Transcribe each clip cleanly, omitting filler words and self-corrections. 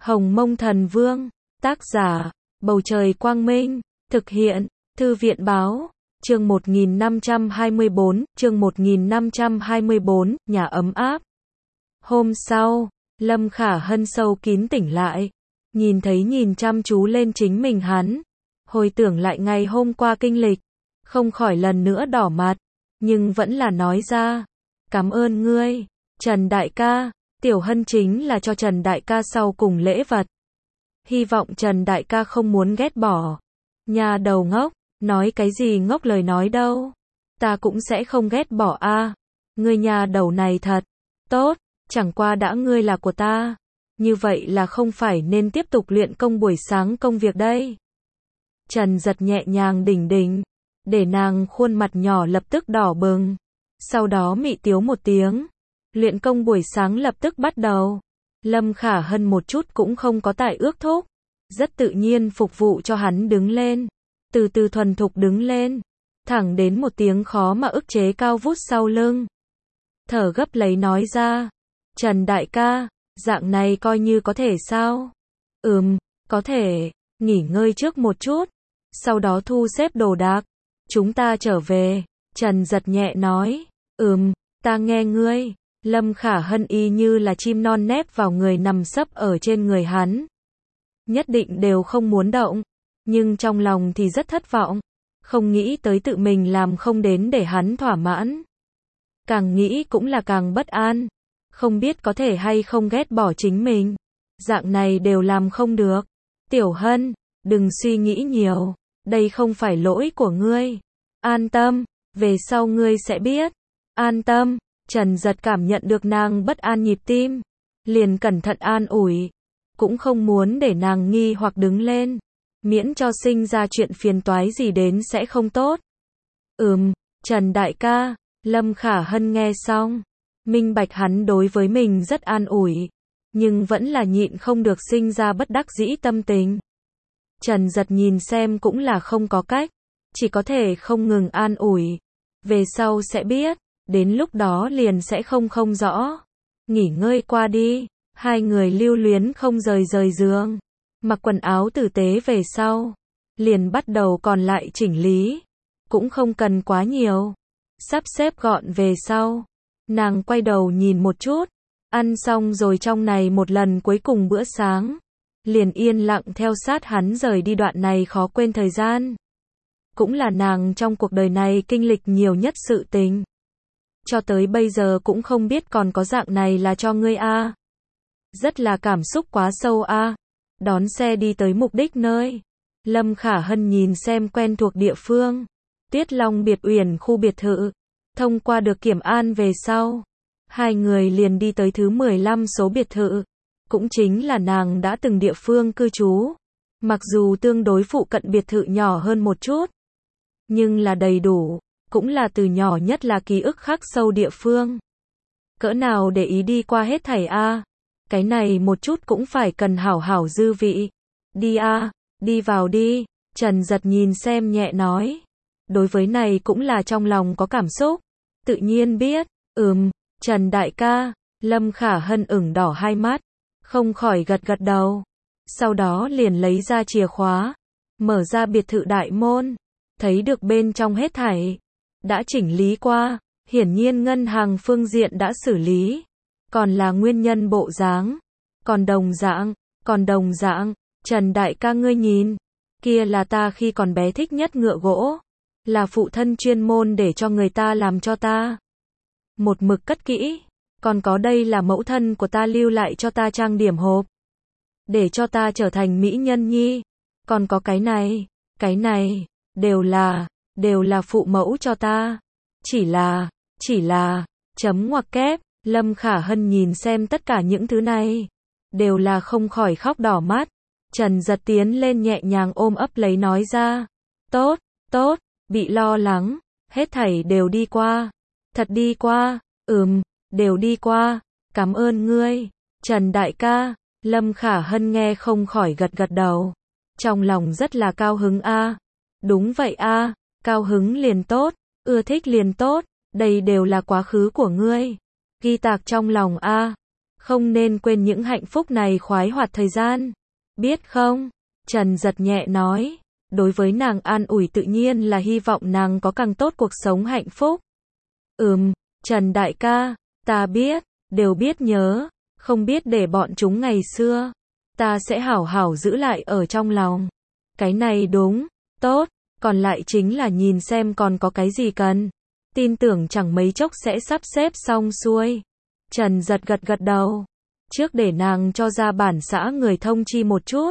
Hồng Mông Thần Vương, tác giả, Bầu Trời Quang Minh, thực hiện, Thư viện Báo, chương 1524, nhà ấm áp. Hôm sau, Lâm Khả Hân sâu kín tỉnh lại, nhìn chăm chú lên chính mình hắn, hồi tưởng lại ngày hôm qua kinh lịch, không khỏi lần nữa đỏ mặt, nhưng vẫn là nói ra, cảm ơn ngươi, Trần Đại ca. Tiểu Hân chính là cho Trần Đại ca sau cùng lễ vật. Hy vọng Trần Đại ca không muốn ghét bỏ. Nhà đầu ngốc, nói cái gì ngốc lời nói đâu. Ta cũng sẽ không ghét bỏ a. Ngươi nhà đầu này thật tốt, chẳng qua đã ngươi là của ta. Như vậy là không phải nên tiếp tục luyện công buổi sáng công việc đây. Trần giật nhẹ nhàng đỉnh đỉnh, để nàng khuôn mặt nhỏ lập tức đỏ bừng. Sau đó mị tiếu một tiếng. Luyện công buổi sáng lập tức bắt đầu. Lâm Khả Hân một chút cũng không có tại ước thúc. Rất tự nhiên phục vụ cho hắn đứng lên. Từ từ thuần thục đứng lên. Thẳng đến một tiếng khó mà ức chế cao vút sau lưng. Thở gấp lấy nói ra. Trần Đại ca, dạng này coi như có thể sao? Có thể. Nghỉ ngơi trước một chút. Sau đó thu xếp đồ đạc. Chúng ta trở về. Trần giật nhẹ nói. Ta nghe ngươi. Lâm Khả Hân y như là chim non nép vào người nằm sấp ở trên người hắn. Nhất định đều không muốn động, nhưng trong lòng thì rất thất vọng, không nghĩ tới tự mình làm không đến để hắn thỏa mãn. Càng nghĩ cũng là càng bất an, không biết có thể hay không ghét bỏ chính mình. Dạng này đều làm không được. Tiểu Hân, đừng suy nghĩ nhiều, đây không phải lỗi của ngươi. An tâm, về sau ngươi sẽ biết. An tâm. Trần giật cảm nhận được nàng bất an nhịp tim, liền cẩn thận an ủi, cũng không muốn để nàng nghi hoặc đứng lên, miễn cho sinh ra chuyện phiền toái gì đến sẽ không tốt. Trần Đại ca. Lâm Khả Hân nghe xong, minh bạch hắn đối với mình rất an ủi, nhưng vẫn là nhịn không được sinh ra bất đắc dĩ tâm tình. Trần giật nhìn xem cũng là không có cách, chỉ có thể không ngừng an ủi, về sau sẽ biết. Đến lúc đó liền sẽ không rõ. Nghỉ ngơi qua đi. Hai người lưu luyến không rời giường. Mặc quần áo tử tế về sau. Liền bắt đầu còn lại chỉnh lý. Cũng không cần quá nhiều. Sắp xếp gọn về sau. Nàng quay đầu nhìn một chút. Ăn xong rồi trong này một lần cuối cùng bữa sáng. Liền yên lặng theo sát hắn rời đi đoạn này khó quên thời gian. Cũng là nàng trong cuộc đời này kinh lịch nhiều nhất sự tình. Cho tới bây giờ cũng không biết còn có dạng này là cho ngươi a. Rất là cảm xúc quá sâu a. Đón xe đi tới mục đích nơi. Lâm Khả Hân nhìn xem quen thuộc địa phương. Tiết Long Biệt Uyển khu biệt thự. Thông qua được kiểm an về sau. Hai người liền đi tới thứ 15 số biệt thự. Cũng chính là nàng đã từng địa phương cư trú. Mặc dù tương đối phụ cận biệt thự nhỏ hơn một chút. Nhưng là đầy đủ. Cũng là từ nhỏ nhất là ký ức khắc sâu địa phương. Cỡ nào để ý đi qua hết thảy a. Cái này một chút cũng phải cần hảo hảo dư vị. Đi a, đi vào đi. Trần giật nhìn xem nhẹ nói. Đối với này cũng là trong lòng có cảm xúc. Tự nhiên biết. Trần Đại ca. Lâm Khả Hân ửng đỏ hai mắt. Không khỏi gật đầu. Sau đó liền lấy ra chìa khóa. Mở ra biệt thự đại môn. Thấy được bên trong hết thảy. Đã chỉnh lý qua, hiển nhiên ngân hàng phương diện đã xử lý, còn là nguyên nhân bộ dáng, còn đồng dạng, Trần Đại ca ngươi nhìn, kia là ta khi còn bé thích nhất ngựa gỗ, là phụ thân chuyên môn để cho người ta làm cho ta. Một mực cất kỹ, còn có đây là mẫu thân của ta lưu lại cho ta trang điểm hộp, để cho ta trở thành mỹ nhân nhi, còn có cái này, đều là phụ mẫu cho ta. Chỉ là, chấm ngoặc kép, Lâm Khả Hân nhìn xem tất cả những thứ này. Đều là không khỏi khóc đỏ mắt. Trần giật tiến lên nhẹ nhàng ôm ấp lấy nói ra. Tốt, bị lo lắng. Hết thảy đều đi qua. Thật đi qua, đều đi qua. Cảm ơn ngươi, Trần Đại ca. Lâm Khả Hân nghe không khỏi gật đầu. Trong lòng rất là cao hứng a. Đúng vậy a. Cao hứng liền tốt, ưa thích liền tốt, đây đều là quá khứ của ngươi. Ghi tạc trong lòng a. Không nên quên những hạnh phúc này khoái hoạt thời gian. Biết không? Trần Giật nhẹ nói. Đối với nàng an ủi tự nhiên là hy vọng nàng có càng tốt cuộc sống hạnh phúc. Trần đại ca, ta biết, đều biết nhớ, không biết để bọn chúng ngày xưa. Ta sẽ hảo hảo giữ lại ở trong lòng. Cái này đúng, tốt, còn lại chính là nhìn xem còn có cái gì cần. Tin tưởng chẳng mấy chốc sẽ sắp xếp xong xuôi. Trần Giật gật đầu. Trước để nàng cho ra bản xã người thông chi một chút.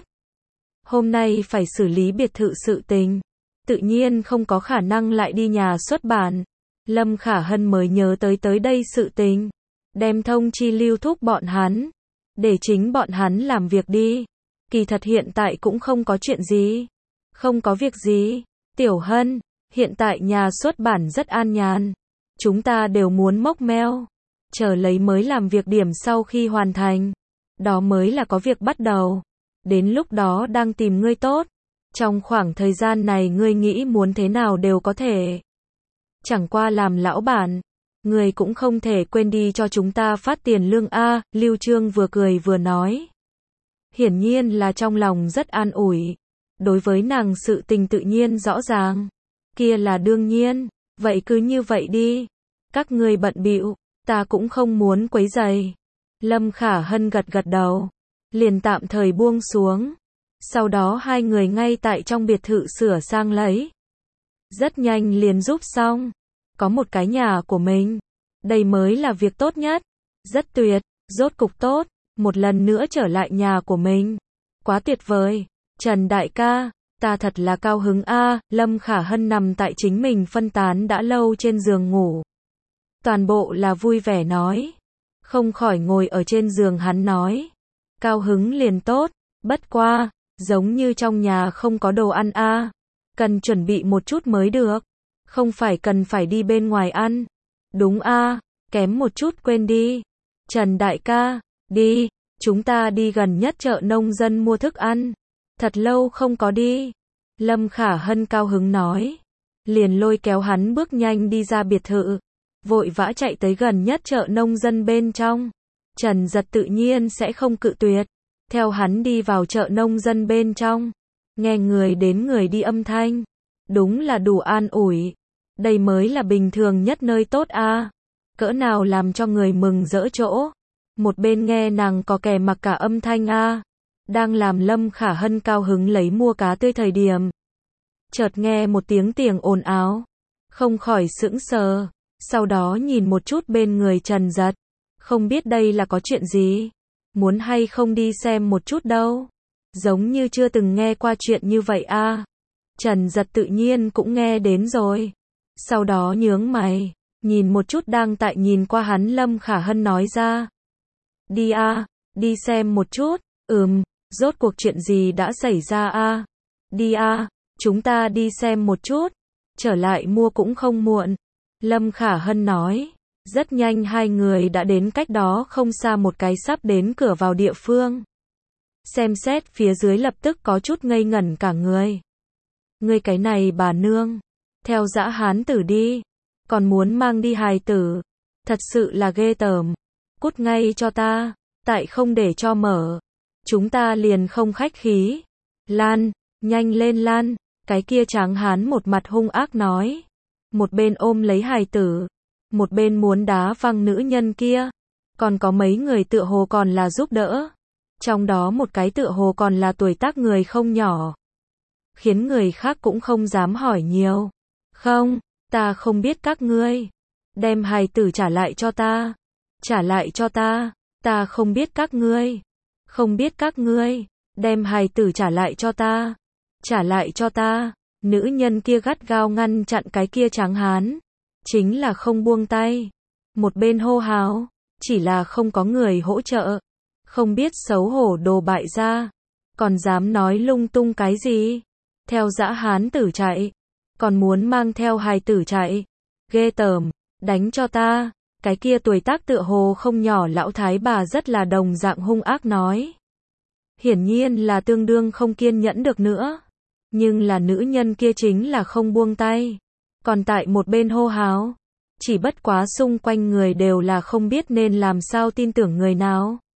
Hôm nay phải xử lý biệt thự sự tình. Tự nhiên không có khả năng lại đi nhà xuất bản. Lâm Khả Hân mới nhớ tới đây sự tình. Đem thông chi Lưu Thúc bọn hắn. Để chính bọn hắn làm việc đi. Kỳ thật hiện tại cũng không có chuyện gì. Không có việc gì. Tiểu Hân, hiện tại nhà xuất bản rất an nhàn. Chúng ta đều muốn mốc meo. Chờ lấy mới làm việc điểm sau khi hoàn thành. Đó mới là có việc bắt đầu. Đến lúc đó đang tìm ngươi tốt. Trong khoảng thời gian này ngươi nghĩ muốn thế nào đều có thể. Chẳng qua làm lão bản. Ngươi cũng không thể quên đi cho chúng ta phát tiền lương a. Lưu Trương vừa cười vừa nói. Hiển nhiên là trong lòng rất an ủi. Đối với nàng sự tình tự nhiên rõ ràng. Kia là đương nhiên. Vậy cứ như vậy đi. Các ngươi bận bịu. Ta cũng không muốn quấy rầy. Lâm Khả Hân gật đầu. Liền tạm thời buông xuống. Sau đó hai người ngay tại trong biệt thự sửa sang lấy. Rất nhanh liền giúp xong. Có một cái nhà của mình. Đây mới là việc tốt nhất. Rất tuyệt. Rốt cục tốt. Một lần nữa trở lại nhà của mình. Quá tuyệt vời. Trần đại ca. Ta thật là cao hứng a. Lâm Khả Hân nằm tại chính mình phân tán đã lâu trên giường ngủ. Toàn bộ là vui vẻ nói. Không khỏi ngồi ở trên giường hắn nói. Cao hứng liền tốt. Bất qua. Giống như trong nhà không có đồ ăn a. Cần chuẩn bị một chút mới được. Không phải cần phải đi bên ngoài ăn. Đúng a. Kém một chút quên đi. Trần đại ca. Đi. Chúng ta đi gần nhất chợ nông dân mua thức ăn. Thật lâu không có đi. Lâm Khả Hân cao hứng nói. Liền lôi kéo hắn bước nhanh đi ra biệt thự. Vội vã chạy tới gần nhất chợ nông dân bên trong. Trần Giật tự nhiên sẽ không cự tuyệt. Theo hắn đi vào chợ nông dân bên trong. Nghe người đến người đi âm thanh. Đúng là đủ an ủi. Đây mới là bình thường nhất nơi tốt a. Cỡ nào làm cho người mừng rỡ chỗ. Một bên nghe nàng có kè mặc cả âm thanh a. Đang làm Lâm Khả Hân cao hứng lấy mua cá tươi thời điểm. Chợt nghe một tiếng ồn ào. Không khỏi sững sờ. Sau đó nhìn một chút bên người Trần Giật. Không biết đây là có chuyện gì. Muốn hay không đi xem một chút đâu. Giống như chưa từng nghe qua chuyện như vậy a. Trần Giật tự nhiên cũng nghe đến rồi. Sau đó nhướng mày. Nhìn một chút đang tại nhìn qua hắn Lâm Khả Hân nói ra. Đi a, đi xem một chút. Rốt cuộc chuyện gì đã xảy ra a? Đi a, chúng ta đi xem một chút. Trở lại mua cũng không muộn. Lâm Khả Hân nói. Rất nhanh hai người đã đến cách đó không xa một cái sắp đến cửa vào địa phương. Xem xét phía dưới lập tức có chút ngây ngẩn cả người. Ngươi cái này bà nương. Theo dã hán tử đi. Còn muốn mang đi hài tử. Thật sự là ghê tởm. Cút ngay cho ta. Tại không để cho mở. Chúng ta liền không khách khí. Lan, nhanh lên Lan. Cái kia tráng hán một mặt hung ác nói. Một bên ôm lấy hài tử. Một bên muốn đá văng nữ nhân kia. Còn có mấy người tựa hồ còn là giúp đỡ. Trong đó một cái tựa hồ còn là tuổi tác người không nhỏ. Khiến người khác cũng không dám hỏi nhiều. Không, ta không biết các ngươi. Đem hài tử trả lại cho ta. Trả lại cho ta. Ta không biết các ngươi. Không biết các ngươi. Đem hài tử trả lại cho ta. Trả lại cho ta. Nữ nhân kia gắt gao ngăn chặn cái kia tráng hán. Chính là không buông tay. Một bên hô hào. Chỉ là không có người hỗ trợ. Không biết xấu hổ đồ bại gia. Còn dám nói lung tung cái gì. Theo dã hán tử chạy. Còn muốn mang theo hài tử chạy. Ghê tởm. Đánh cho ta. Cái kia tuổi tác tựa hồ không nhỏ lão thái bà rất là đồng dạng hung ác nói. Hiển nhiên là tương đương không kiên nhẫn được nữa. Nhưng là nữ nhân kia chính là không buông tay. Còn tại một bên hô hào. Chỉ bất quá xung quanh người đều là không biết nên làm sao tin tưởng người nào.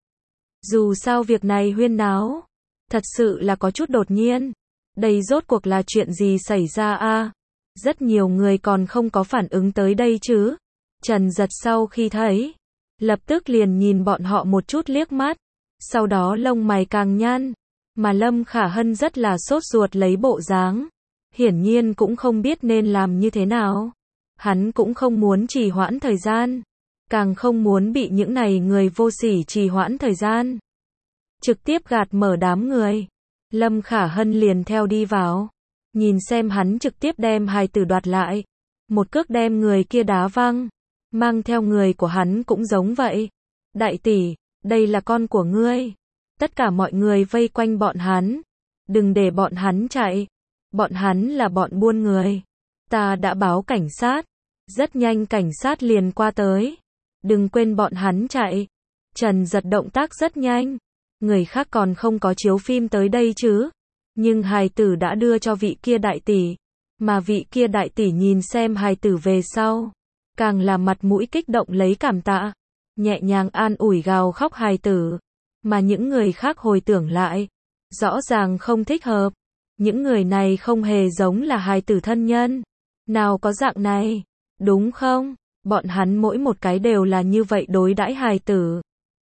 Dù sao việc này huyên náo, thật sự là có chút đột nhiên. Đây rốt cuộc là chuyện gì xảy ra a? Rất nhiều người còn không có phản ứng tới đây chứ. Trần Giật sau khi thấy, lập tức liền nhìn bọn họ một chút liếc mắt, sau đó lông mày càng nhăn, mà Lâm Khả Hân rất là sốt ruột lấy bộ dáng, hiển nhiên cũng không biết nên làm như thế nào. Hắn cũng không muốn trì hoãn thời gian, càng không muốn bị những này người vô sỉ trì hoãn thời gian. Trực tiếp gạt mở đám người, Lâm Khả Hân liền theo đi vào, nhìn xem hắn trực tiếp đem hài tử đoạt lại, một cước đem người kia đá văng, mang theo người của hắn cũng giống vậy. Đại tỷ, đây là con của ngươi. Tất cả mọi người vây quanh bọn hắn, đừng để bọn hắn chạy, bọn hắn là bọn buôn người. Ta đã báo cảnh sát, rất nhanh cảnh sát liền qua tới. Đừng quên bọn hắn chạy. Trần Giật động tác rất nhanh, người khác còn không có chiếu phim tới đây chứ. Nhưng hài tử đã đưa cho vị kia đại tỷ, mà vị kia đại tỷ nhìn xem hài tử về sau, càng là mặt mũi kích động lấy cảm tạ, nhẹ nhàng an ủi gào khóc hài tử. Mà những người khác hồi tưởng lại, rõ ràng không thích hợp. Những người này không hề giống là hài tử thân nhân. Nào có dạng này, đúng không? Bọn hắn mỗi một cái đều là như vậy đối đãi hài tử.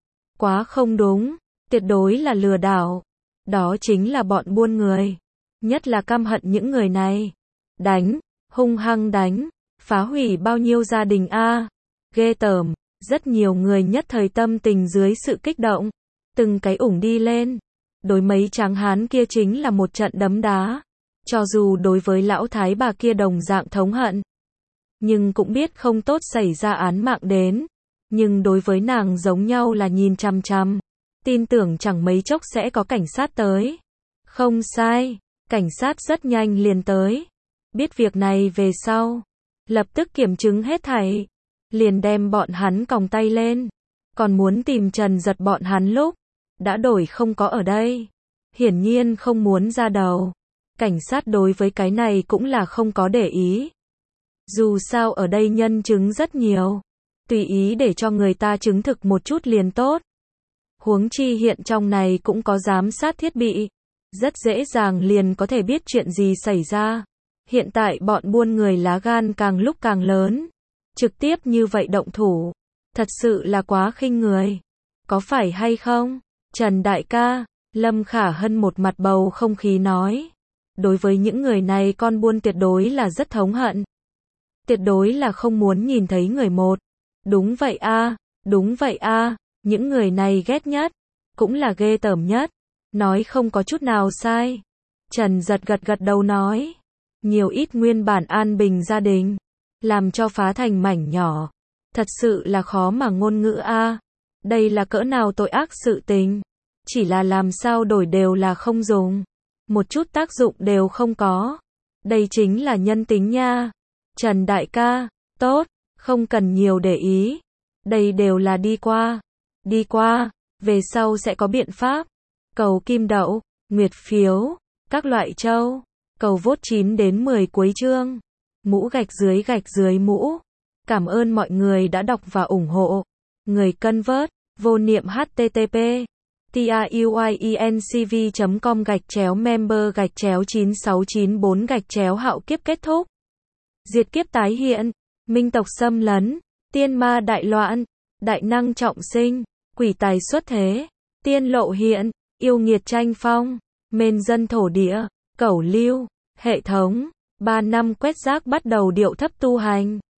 Quá không đúng, tuyệt đối là lừa đảo. Đó chính là bọn buôn người. Nhất là căm hận những người này. Đánh, hung hăng đánh, phá hủy bao nhiêu gia đình a, ghê tởm. Rất nhiều người nhất thời tâm tình dưới sự kích động, từng cái ủng đi lên. Đối mấy tráng hán kia chính là một trận đấm đá. Cho dù đối với lão thái bà kia đồng dạng thống hận, nhưng cũng biết không tốt xảy ra án mạng đến. Nhưng đối với nàng giống nhau là nhìn chằm chằm, tin tưởng chẳng mấy chốc sẽ có cảnh sát tới. Không sai, cảnh sát rất nhanh liền tới. Biết việc này về sau, lập tức kiểm chứng hết thảy, liền đem bọn hắn còng tay lên. Còn muốn tìm Trần Giật bọn hắn lúc đã đổi không có ở đây, hiển nhiên không muốn ra đầu. Cảnh sát đối với cái này cũng là không có để ý. Dù sao ở đây nhân chứng rất nhiều, tùy ý để cho người ta chứng thực một chút liền tốt. Huống chi hiện trong này cũng có giám sát thiết bị, rất dễ dàng liền có thể biết chuyện gì xảy ra. Hiện tại bọn buôn người lá gan càng lúc càng lớn, trực tiếp như vậy động thủ, thật sự là quá khinh người. Có phải hay không? Trần đại ca, Lâm Khả Hân một mặt bầu không khí nói. Đối với những người này con buôn tuyệt đối là rất thống hận. Tuyệt đối là không muốn nhìn thấy người một. Đúng vậy a, đúng vậy a, những người này ghét nhất, cũng là ghê tởm nhất. Nói không có chút nào sai. Trần Giật gật gật đầu nói. Nhiều ít nguyên bản an bình gia đình, làm cho phá thành mảnh nhỏ. Thật sự là khó mà ngôn ngữ a. Đây là cỡ nào tội ác sự tình. Chỉ là làm sao đổi đều là không dùng. Một chút tác dụng đều không có. Đây chính là nhân tính nha. Trần đại ca, tốt, không cần nhiều để ý. Đây đều là đi qua. Đi qua, về sau sẽ có biện pháp. Cầu kim đậu, nguyệt phiếu, các loại châu. Cầu vote 9 đến 10 cuối chương. Mũ gạch dưới mũ. Cảm ơn mọi người đã đọc và ủng hộ. Người cân vớt, vô niệm http tiuyencv.com/member/9694 hạo kiếp kết thúc. Diệt kiếp tái hiện, minh tộc xâm lấn, tiên ma đại loạn, đại năng trọng sinh, quỷ tài xuất thế, tiên lộ hiện, yêu nghiệt tranh phong, mên dân thổ địa, cẩu lưu, hệ thống, 3 năm quét rác bắt đầu điệu thấp tu hành.